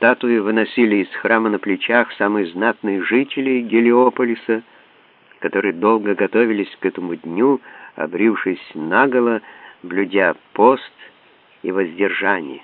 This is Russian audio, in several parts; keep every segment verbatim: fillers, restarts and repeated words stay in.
статуи выносили из храма на плечах самые знатные жители Гелиополиса, которые долго готовились к этому дню, обрившись наголо, блюдя пост и воздержание.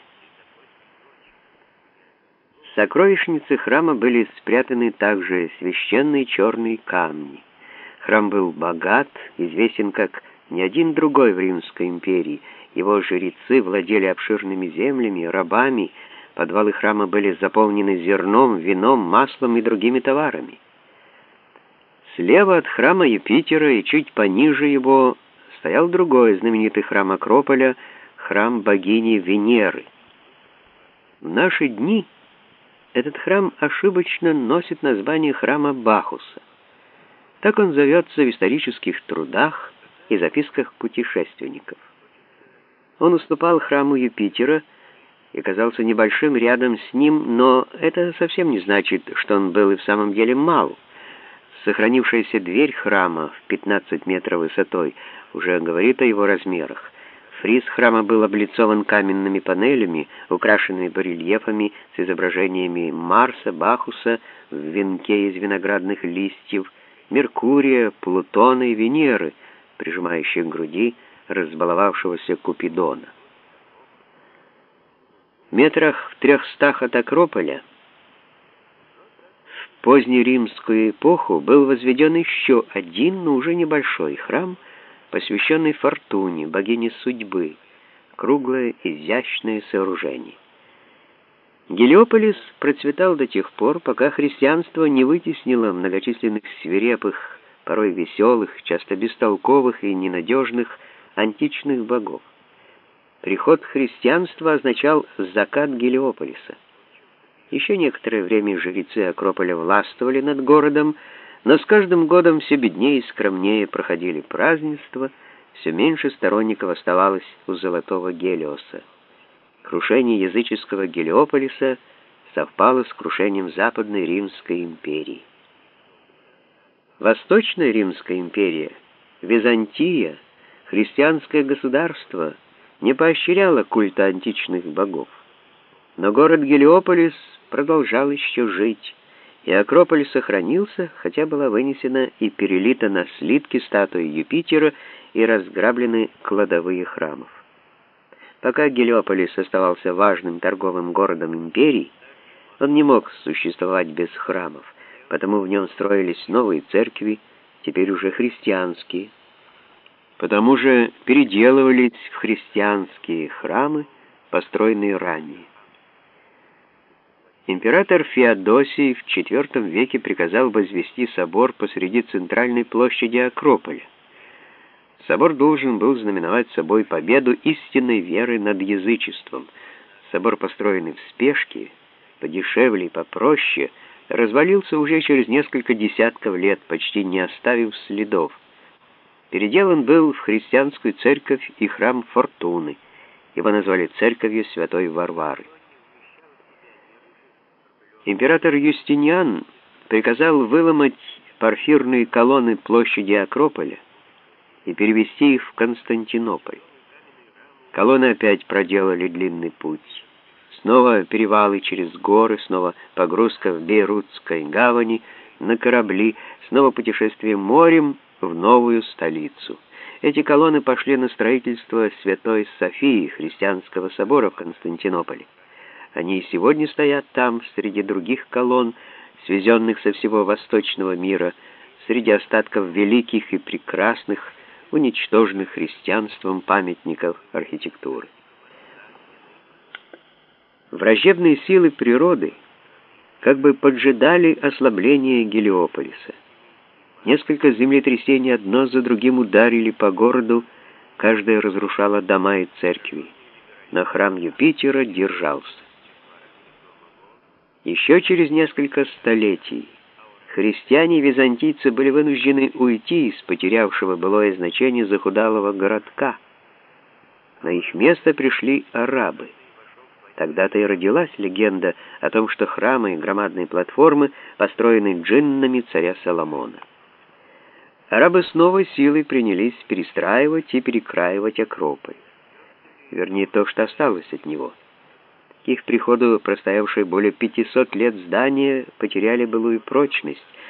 В сокровищнице храма были спрятаны также священные черные камни. Храм был богат, известен как ни один другой в Римской империи. Его жрецы владели обширными землями, рабами. Подвалы храма были заполнены зерном, вином, маслом и другими товарами. Слева от храма Юпитера и чуть пониже его стоял другой знаменитый храм Акрополя, храм богини Венеры. В наши дни этот храм ошибочно носит название храма Бахуса. Так он зовется в исторических трудах и записках путешественников. Он уступал храму Юпитера и казался небольшим рядом с ним, но это совсем не значит, что он был и в самом деле мал. Сохранившаяся дверь храма в пятнадцать метров высотой уже говорит о его размерах. Фриз храма был облицован каменными панелями, украшенными барельефами с изображениями Марса, Бахуса в венке из виноградных листьев, Меркурия, Плутона и Венеры, прижимающих к груди разбаловавшегося Купидона. В метрах в трехстах от Акрополя в позднеримскую эпоху был возведен еще один, но уже небольшой храм, посвященный Фортуне, богине судьбы, круглое изящное сооружение. Гелиополис процветал до тех пор, пока христианство не вытеснило многочисленных свирепых, порой веселых, часто бестолковых и ненадежных античных богов. Приход христианства означал закат Гелиополиса. Еще некоторое время жрецы Акрополя властвовали над городом, но с каждым годом все беднее и скромнее проходили празднества, все меньше сторонников оставалось у золотого Гелиоса. Крушение языческого Гелиополиса совпало с крушением Западной Римской империи. Восточная Римская империя, Византия, христианское государство не поощряло культа античных богов. Но город Гелиополис продолжал еще жить, и Акрополь сохранился, хотя была вынесена и перелита на слитки статуи Юпитера и разграблены кладовые храмов. Пока Гелиополис оставался важным торговым городом империи, он не мог существовать без храмов, потому в нем строились новые церкви, теперь уже христианские. Потому же переделывались в христианские храмы, построенные ранее. Император Феодосий в четвёртом веке приказал возвести собор посреди центральной площади Акрополя. Собор должен был знаменовать собой победу истинной веры над язычеством. Собор, построенный в спешке, подешевле и попроще, развалился уже через несколько десятков лет, почти не оставив следов. Переделан был в христианскую церковь и храм Фортуны. Его назвали церковью Святой Варвары. Император Юстиниан приказал выломать порфирные колонны площади Акрополя и перевести их в Константинополь. Колонны опять проделали длинный путь. Снова перевалы через горы, снова погрузка в Бейрутской гавани на корабли, снова путешествие морем в новую столицу. Эти колонны пошли на строительство Святой Софии, христианского собора в Константинополе. Они и сегодня стоят там, среди других колонн, свезенных со всего восточного мира, среди остатков великих и прекрасных, уничтоженных христианством памятников архитектуры. Враждебные силы природы как бы поджидали ослабление Гелиополиса. Несколько землетрясений одно за другим ударили по городу, каждое разрушало дома и церкви, но храм Юпитера держался. Еще через несколько столетий христиане-византийцы были вынуждены уйти из потерявшего былое значение захудалого городка. На их место пришли арабы. Тогда-то и родилась легенда о том, что храмы и громадные платформы построены джиннами царя Соломона. Арабы с новой силой принялись перестраивать и перекраивать Акрополь. Вернее, то, что осталось от него. К их приходу простоявшие более пятисот лет здания потеряли былую прочность,